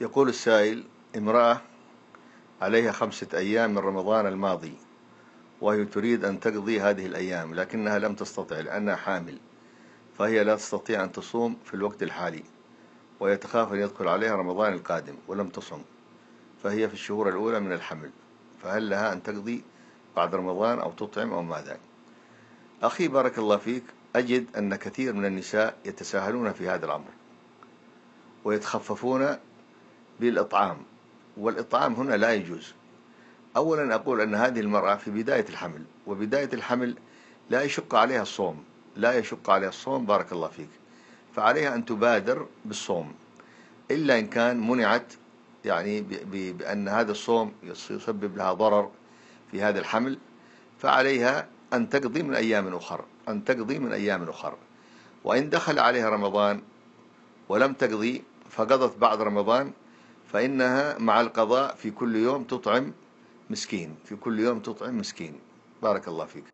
يقول السائل: امرأة عليها 5 أيام من رمضان الماضي، وهي تريد أن تقضي هذه الأيام، لكنها لم تستطع لأنها حامل، فهي لا تستطيع أن تصوم في الوقت الحالي، وهي تخاف أن يدخل عليها رمضان القادم ولم تصم، فهي في الشهور الأولى من الحمل، فهل لها أن تقضي بعد رمضان أو تطعم أو ماذا؟ أخي بارك الله فيك، أجد أن كثير من النساء يتساهلون في هذا الأمر ويتخففون بالإطعام، والإطعام هنا لا يجوز. أولا أقول أن هذه المرأة في بداية الحمل، وبداية الحمل لا يشق عليها الصوم، لا يشق عليها الصوم بارك الله فيك، فعليها أن تبادر بالصوم، إلا إن كان منعت يعني بأن هذا الصوم يسبب لها ضرر في هذا الحمل، فعليها أن تقضي من أيام أخرى، أن تقضي من أيام أخرى. وإن دخل عليها رمضان ولم تقضي فقضت بعد رمضان، فإنها مع القضاء في كل يوم تطعم مسكين، في كل يوم تطعم مسكين. بارك الله فيك.